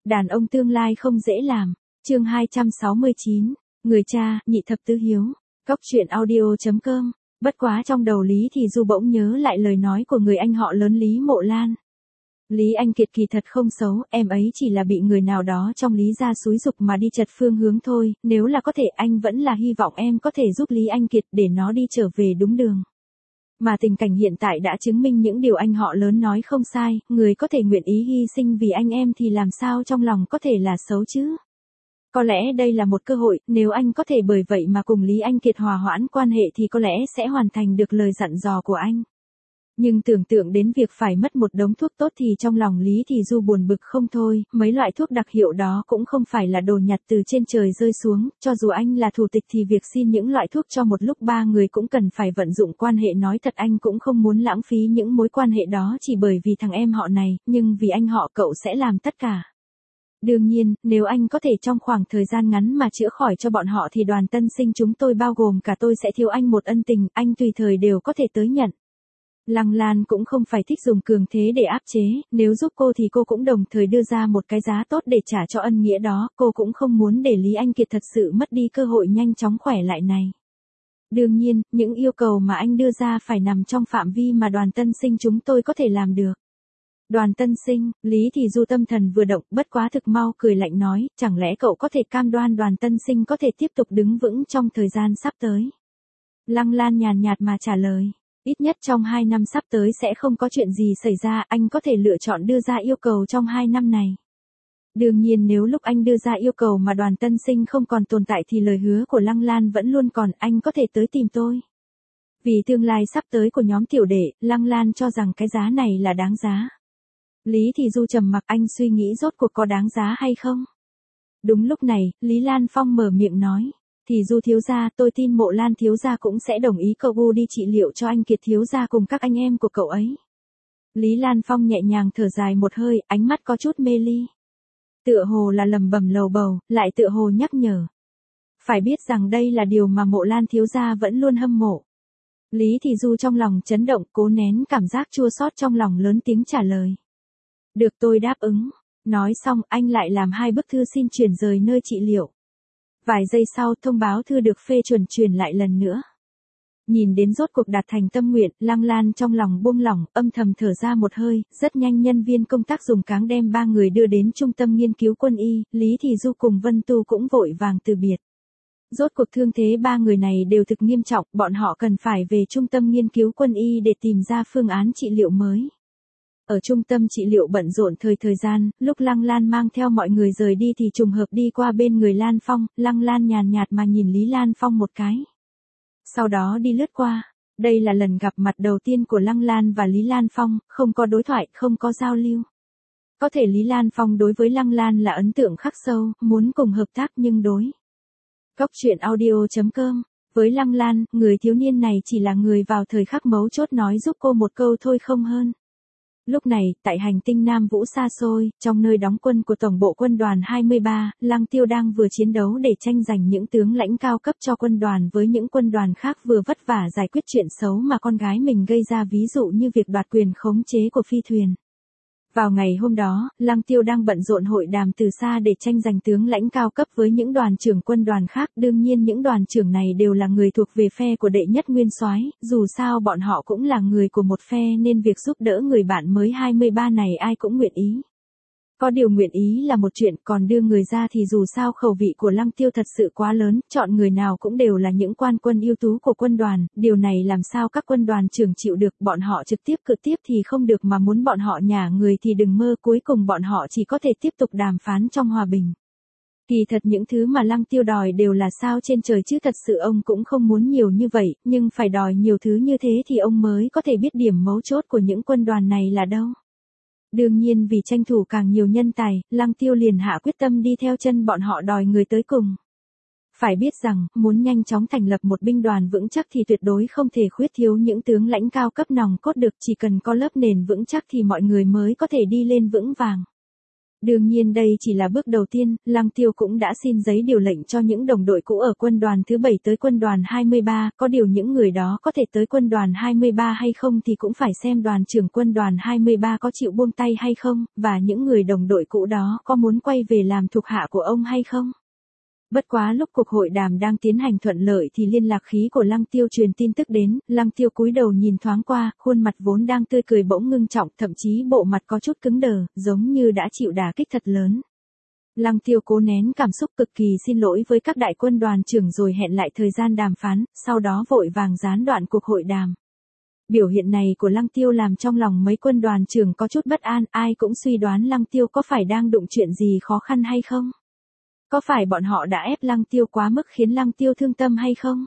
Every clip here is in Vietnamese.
Đàn ông tương lai không dễ làm. Chương 269. Người cha, nhị thập tứ hiếu. Góc truyện audio.com. Bất quá trong đầu Lý Thì Du bỗng nhớ lại lời nói của người anh họ lớn Lý Mộ Lan. Lý Anh Kiệt kỳ thật không xấu, em ấy chỉ là bị người nào đó trong Lý gia xúi giục mà đi chật phương hướng thôi, nếu là có thể anh vẫn là hy vọng em có thể giúp Lý Anh Kiệt để nó đi trở về đúng đường. Mà tình cảnh hiện tại đã chứng minh những điều anh họ lớn nói không sai, người có thể nguyện ý hy sinh vì anh em thì làm sao trong lòng có thể là xấu chứ. Có lẽ đây là một cơ hội, nếu anh có thể bởi vậy mà cùng Lý Anh Kiệt hòa hoãn quan hệ thì có lẽ sẽ hoàn thành được lời dặn dò của anh. Nhưng tưởng tượng đến việc phải mất một đống thuốc tốt thì trong lòng Lý Thì Du buồn bực không thôi, mấy loại thuốc đặc hiệu đó cũng không phải là đồ nhặt từ trên trời rơi xuống, cho dù anh là thủ tịch thì việc xin những loại thuốc cho một lúc ba người cũng cần phải vận dụng quan hệ, nói thật anh cũng không muốn lãng phí những mối quan hệ đó chỉ bởi vì thằng em họ này, nhưng vì anh họ cậu sẽ làm tất cả. Đương nhiên, nếu anh có thể trong khoảng thời gian ngắn mà chữa khỏi cho bọn họ thì Đoàn Tân Sinh chúng tôi bao gồm cả tôi sẽ thiếu anh một ân tình, anh tùy thời đều có thể tới nhận. Lăng Lan cũng không phải thích dùng cường thế để áp chế, nếu giúp cô thì cô cũng đồng thời đưa ra một cái giá tốt để trả cho ân nghĩa đó, cô cũng không muốn để Lý Anh Kiệt thật sự mất đi cơ hội nhanh chóng khỏe lại này. Đương nhiên, những yêu cầu mà anh đưa ra phải nằm trong phạm vi mà Đoàn Tân Sinh chúng tôi có thể làm được. Đoàn Tân Sinh, Lý Thì Du tâm thần vừa động, bất quá thực mau cười lạnh nói, chẳng lẽ cậu có thể cam đoan Đoàn Tân Sinh có thể tiếp tục đứng vững trong thời gian sắp tới? Lăng Lan nhàn nhạt mà trả lời. Ít nhất trong 2 năm sắp tới sẽ không có chuyện gì xảy ra, anh có thể lựa chọn đưa ra yêu cầu trong 2 năm này. Đương nhiên nếu lúc anh đưa ra yêu cầu mà Đoàn Tân Sinh không còn tồn tại thì lời hứa của Lăng Lan vẫn luôn còn, anh có thể tới tìm tôi. Vì tương lai sắp tới của nhóm tiểu đệ, Lăng Lan cho rằng cái giá này là đáng giá. Lý Thì Du trầm mặc, anh suy nghĩ rốt cuộc có đáng giá hay không? Đúng lúc này, Lý Lan Phong mở miệng nói. Thì Du thiếu gia, tôi tin Mộ Lan thiếu gia cũng sẽ đồng ý cậu đi trị liệu cho anh Kiệt thiếu gia cùng các anh em của cậu ấy. Lý Lan Phong nhẹ nhàng thở dài một hơi, ánh mắt có chút mê ly. Tựa hồ là lẩm bẩm lầu bầu, lại tựa hồ nhắc nhở. Phải biết rằng đây là điều mà Mộ Lan thiếu gia vẫn luôn hâm mộ. Lý Thì Du trong lòng chấn động, cố nén cảm giác chua xót trong lòng lớn tiếng trả lời. Được, tôi đáp ứng. Nói xong, anh lại làm 2 bức thư xin chuyển rời nơi trị liệu. Vài giây sau, thông báo thư được phê chuẩn truyền lại lần nữa. Nhìn đến rốt cuộc đạt thành tâm nguyện, Lăng Lan trong lòng buông lỏng, âm thầm thở ra một hơi, rất nhanh nhân viên công tác dùng cáng đem 3 người đưa đến trung tâm nghiên cứu quân y, Lý Thì Du cùng Vân Tu cũng vội vàng từ biệt. Rốt cuộc thương thế 3 người này đều thực nghiêm trọng, bọn họ cần phải về trung tâm nghiên cứu quân y để tìm ra phương án trị liệu mới. Ở trung tâm trị liệu bận rộn thời gian, lúc Lăng Lan mang theo mọi người rời đi thì trùng hợp đi qua bên người Lan Phong, Lăng Lan nhàn nhạt mà nhìn Lý Lan Phong một cái. Sau đó đi lướt qua. Đây là lần gặp mặt đầu tiên của Lăng Lan và Lý Lan Phong, không có đối thoại, không có giao lưu. Có thể Lý Lan Phong đối với Lăng Lan là ấn tượng khắc sâu, muốn cùng hợp tác nhưng đối. Góc truyện audio.com. Với Lăng Lan, người thiếu niên này chỉ là người vào thời khắc mấu chốt nói giúp cô một câu thôi không hơn. Lúc này, tại hành tinh Nam Vũ xa xôi, trong nơi đóng quân của Tổng bộ quân đoàn 23, Lăng Tiêu đang vừa chiến đấu để tranh giành những tướng lãnh cao cấp cho quân đoàn với những quân đoàn khác, vừa vất vả giải quyết chuyện xấu mà con gái mình gây ra, ví dụ như việc đoạt quyền khống chế của phi thuyền. Vào ngày hôm đó, Lăng Tiêu đang bận rộn hội đàm từ xa để tranh giành tướng lãnh cao cấp với những đoàn trưởng quân đoàn khác, đương nhiên những đoàn trưởng này đều là người thuộc về phe của đệ nhất nguyên soái, dù sao bọn họ cũng là người của một phe nên việc giúp đỡ người bạn mới 23 này ai cũng nguyện ý. Có điều nguyện ý là một chuyện, còn đưa người ra thì dù sao khẩu vị của Lăng Tiêu thật sự quá lớn, chọn người nào cũng đều là những quan quân ưu tú của quân đoàn, điều này làm sao các quân đoàn trưởng chịu được, bọn họ trực tiếp cự tiếp thì không được mà muốn bọn họ nhả người thì đừng mơ, cuối cùng bọn họ chỉ có thể tiếp tục đàm phán trong hòa bình. Kỳ thật những thứ mà Lăng Tiêu đòi đều là sao trên trời chứ thật sự ông cũng không muốn nhiều như vậy, nhưng phải đòi nhiều thứ như thế thì ông mới có thể biết điểm mấu chốt của những quân đoàn này là đâu. Đương nhiên vì tranh thủ càng nhiều nhân tài, Lăng Tiêu liền hạ quyết tâm đi theo chân bọn họ đòi người tới cùng. Phải biết rằng, muốn nhanh chóng thành lập một binh đoàn vững chắc thì tuyệt đối không thể khuyết thiếu những tướng lãnh cao cấp nòng cốt được, chỉ cần có lớp nền vững chắc thì mọi người mới có thể đi lên vững vàng. Đương nhiên đây chỉ là bước đầu tiên, Lăng Tiêu cũng đã xin giấy điều lệnh cho những đồng đội cũ ở quân đoàn thứ 7 tới quân đoàn 23, có điều những người đó có thể tới quân đoàn 23 hay không thì cũng phải xem đoàn trưởng quân đoàn 23 có chịu buông tay hay không, và những người đồng đội cũ đó có muốn quay về làm thuộc hạ của ông hay không. Bất quá lúc cuộc hội đàm đang tiến hành thuận lợi thì liên lạc khí của Lăng Tiêu truyền tin tức đến, Lăng Tiêu cúi đầu nhìn thoáng qua, khuôn mặt vốn đang tươi cười bỗng ngưng trọng, thậm chí bộ mặt có chút cứng đờ, giống như đã chịu đả kích thật lớn. Lăng Tiêu cố nén cảm xúc cực kỳ xin lỗi với các đại quân đoàn trưởng rồi hẹn lại thời gian đàm phán, sau đó vội vàng gián đoạn cuộc hội đàm. Biểu hiện này của Lăng Tiêu làm trong lòng mấy quân đoàn trưởng có chút bất an, ai cũng suy đoán Lăng Tiêu có phải đang đụng chuyện gì khó khăn hay không? Có phải bọn họ đã ép Lăng Tiêu quá mức khiến Lăng Tiêu thương tâm hay không?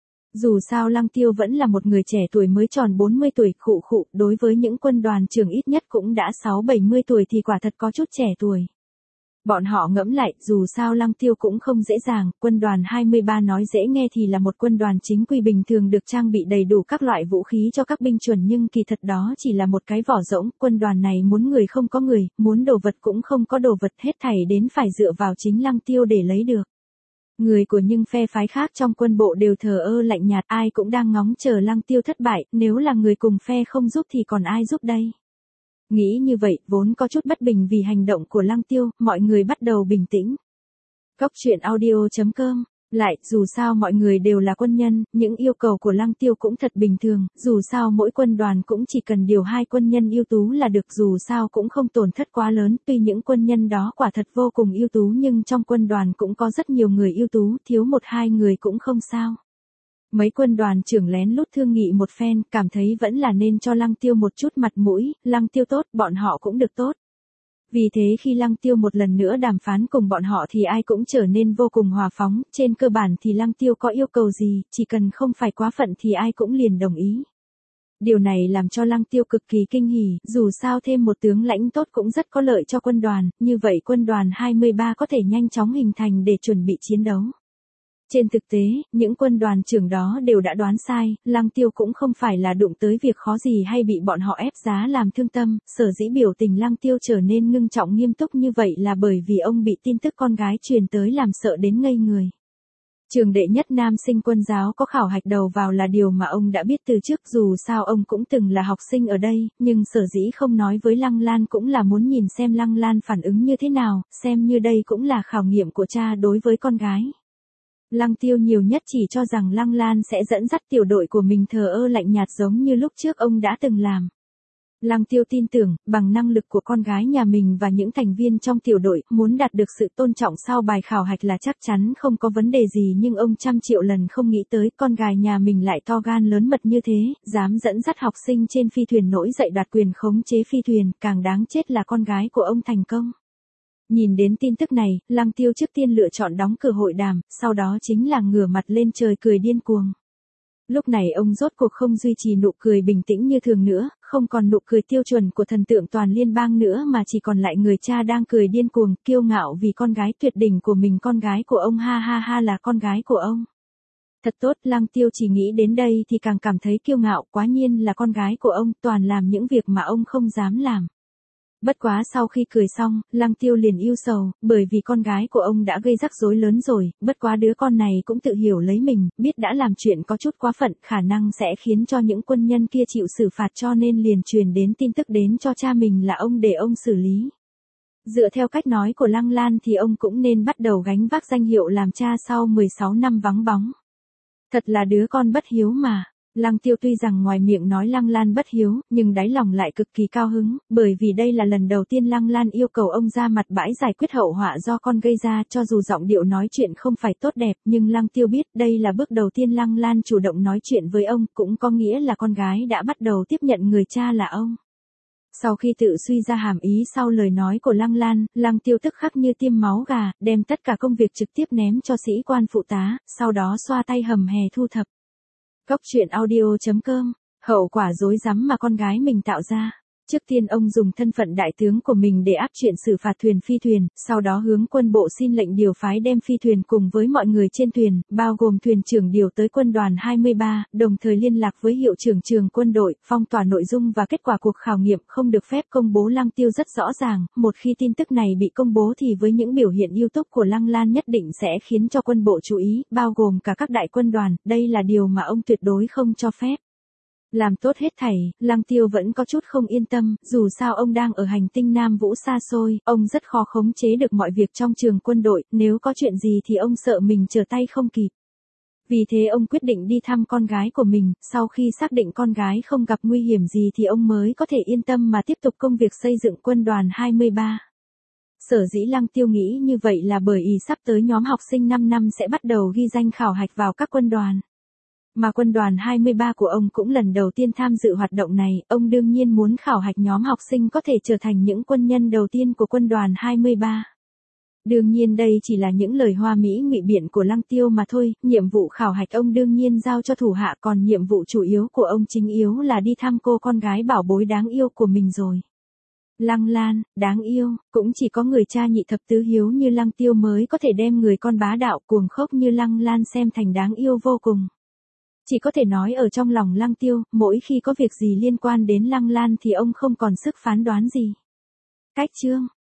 Dù sao Lăng Tiêu vẫn là một người trẻ tuổi mới tròn 40 tuổi, đối với những quân đoàn trưởng ít nhất cũng đã 6-70 tuổi thì quả thật có chút trẻ tuổi. Bọn họ ngẫm lại, dù sao Lăng Tiêu cũng không dễ dàng, quân đoàn 23 nói dễ nghe thì là một quân đoàn chính quy bình thường được trang bị đầy đủ các loại vũ khí cho các binh chuẩn nhưng kỳ thật đó chỉ là một cái vỏ rỗng, quân đoàn này muốn người không có người, muốn đồ vật cũng không có đồ vật, hết thảy đến phải dựa vào chính Lăng Tiêu để lấy được. Người của những phe phái khác trong quân bộ đều thờ ơ lạnh nhạt, ai cũng đang ngóng chờ Lăng Tiêu thất bại, nếu là người cùng phe không giúp thì còn ai giúp đây. Nghĩ như vậy, vốn có chút bất bình vì hành động của Lăng Tiêu, mọi người bắt đầu bình tĩnh. Góc truyện audio.com. Lại, dù sao mọi người đều là quân nhân, những yêu cầu của Lăng Tiêu cũng thật bình thường, dù sao mỗi quân đoàn cũng chỉ cần điều 2 quân nhân ưu tú là được, dù sao cũng không tổn thất quá lớn, tuy những quân nhân đó quả thật vô cùng ưu tú nhưng trong quân đoàn cũng có rất nhiều người ưu tú, thiếu 1-2 người cũng không sao. Mấy quân đoàn trưởng lén lút thương nghị một phen, cảm thấy vẫn là nên cho Lăng Tiêu một chút mặt mũi, Lăng Tiêu tốt, bọn họ cũng được tốt. Vì thế khi Lăng Tiêu một lần nữa đàm phán cùng bọn họ thì ai cũng trở nên vô cùng hòa phóng, trên cơ bản thì Lăng Tiêu có yêu cầu gì, chỉ cần không phải quá phận thì ai cũng liền đồng ý. Điều này làm cho Lăng Tiêu cực kỳ kinh hỉ, dù sao thêm một tướng lãnh tốt cũng rất có lợi cho quân đoàn, như vậy quân đoàn 23 có thể nhanh chóng hình thành để chuẩn bị chiến đấu. Trên thực tế, những quân đoàn trưởng đó đều đã đoán sai, Lăng Tiêu cũng không phải là đụng tới việc khó gì hay bị bọn họ ép giá làm thương tâm, sở dĩ biểu tình Lăng Tiêu trở nên ngưng trọng nghiêm túc như vậy là bởi vì ông bị tin tức con gái truyền tới làm sợ đến ngây người. Trường đệ nhất nam sinh quân giáo có khảo hạch đầu vào là điều mà ông đã biết từ trước, dù sao ông cũng từng là học sinh ở đây, nhưng sở dĩ không nói với Lăng Lan cũng là muốn nhìn xem Lăng Lan phản ứng như thế nào, xem như đây cũng là khảo nghiệm của cha đối với con gái. Lăng Tiêu nhiều nhất chỉ cho rằng Lăng Lan sẽ dẫn dắt tiểu đội của mình thờ ơ lạnh nhạt giống như lúc trước ông đã từng làm. Lăng Tiêu tin tưởng, bằng năng lực của con gái nhà mình và những thành viên trong tiểu đội, muốn đạt được sự tôn trọng sau bài khảo hạch là chắc chắn không có vấn đề gì, nhưng ông trăm triệu lần không nghĩ tới con gái nhà mình lại to gan lớn mật như thế, dám dẫn dắt học sinh trên phi thuyền nổi dậy đoạt quyền khống chế phi thuyền, càng đáng chết là con gái của ông thành công. Nhìn đến tin tức này, Lăng Tiêu trước tiên lựa chọn đóng cửa hội đàm, sau đó chính là ngửa mặt lên trời cười điên cuồng. Lúc này ông rốt cuộc không duy trì nụ cười bình tĩnh như thường nữa, không còn nụ cười tiêu chuẩn của thần tượng toàn liên bang nữa mà chỉ còn lại người cha đang cười điên cuồng, kiêu ngạo vì con gái tuyệt đỉnh của mình, con gái của ông, ha ha ha, là con gái của ông. Thật tốt, Lăng Tiêu chỉ nghĩ đến đây thì càng cảm thấy kiêu ngạo, quá nhiên là con gái của ông, toàn làm những việc mà ông không dám làm. Bất quá sau khi cười xong, Lăng Tiêu liền ưu sầu, bởi vì con gái của ông đã gây rắc rối lớn rồi, bất quá đứa con này cũng tự hiểu lấy mình, biết đã làm chuyện có chút quá phận, khả năng sẽ khiến cho những quân nhân kia chịu xử phạt, cho nên liền truyền đến tin tức đến cho cha mình là ông để ông xử lý. Dựa theo cách nói của Lăng Lan thì ông cũng nên bắt đầu gánh vác danh hiệu làm cha sau 16 năm vắng bóng. Thật là đứa con bất hiếu mà. Lăng Tiêu tuy rằng ngoài miệng nói Lăng Lan bất hiếu, nhưng đáy lòng lại cực kỳ cao hứng, bởi vì đây là lần đầu tiên Lăng Lan yêu cầu ông ra mặt bãi giải quyết hậu họa do con gây ra, cho dù giọng điệu nói chuyện không phải tốt đẹp, nhưng Lăng Tiêu biết đây là bước đầu tiên Lăng Lan chủ động nói chuyện với ông, cũng có nghĩa là con gái đã bắt đầu tiếp nhận người cha là ông. Sau khi tự suy ra hàm ý sau lời nói của Lăng Lan, Lăng Tiêu tức khắc như tiêm máu gà, đem tất cả công việc trực tiếp ném cho sĩ quan phụ tá, sau đó xoa tay hầm hè thu thập. Góc truyện audio.com, hậu quả rối rắm mà con gái mình tạo ra. Trước tiên ông dùng thân phận đại tướng của mình để áp chuyện xử phạt thuyền phi thuyền, sau đó hướng quân bộ xin lệnh điều phái đem phi thuyền cùng với mọi người trên thuyền, bao gồm thuyền trưởng điều tới quân đoàn 23, đồng thời liên lạc với hiệu trưởng trường quân đội, phong tỏa nội dung và kết quả cuộc khảo nghiệm không được phép công bố. Lăng Tiêu rất rõ ràng, một khi tin tức này bị công bố thì với những biểu hiện YouTube của Lăng Lan nhất định sẽ khiến cho quân bộ chú ý, bao gồm cả các đại quân đoàn, đây là điều mà ông tuyệt đối không cho phép. Làm tốt hết thảy, Lăng Tiêu vẫn có chút không yên tâm, dù sao ông đang ở hành tinh Nam Vũ xa xôi, ông rất khó khống chế được mọi việc trong trường quân đội, nếu có chuyện gì thì ông sợ mình trở tay không kịp. Vì thế ông quyết định đi thăm con gái của mình, sau khi xác định con gái không gặp nguy hiểm gì thì ông mới có thể yên tâm mà tiếp tục công việc xây dựng quân đoàn 23. Sở dĩ Lăng Tiêu nghĩ như vậy là bởi ý sắp tới nhóm học sinh 5 năm sẽ bắt đầu ghi danh khảo hạch vào các quân đoàn. Mà quân đoàn 23 của ông cũng lần đầu tiên tham dự hoạt động này, ông đương nhiên muốn khảo hạch nhóm học sinh có thể trở thành những quân nhân đầu tiên của quân đoàn 23. Đương nhiên đây chỉ là những lời hoa mỹ ngụy biện của Lăng Tiêu mà thôi, nhiệm vụ khảo hạch ông đương nhiên giao cho thủ hạ, còn nhiệm vụ chủ yếu của ông chính yếu là đi thăm cô con gái bảo bối đáng yêu của mình rồi. Lăng Lan, đáng yêu, cũng chỉ có người cha nhị thập tứ hiếu như Lăng Tiêu mới có thể đem người con bá đạo cuồng khốc như Lăng Lan xem thành đáng yêu vô cùng. Chỉ có thể nói ở trong lòng Lăng Tiêu, mỗi khi có việc gì liên quan đến Lăng Lan thì ông không còn sức phán đoán gì. Cách chương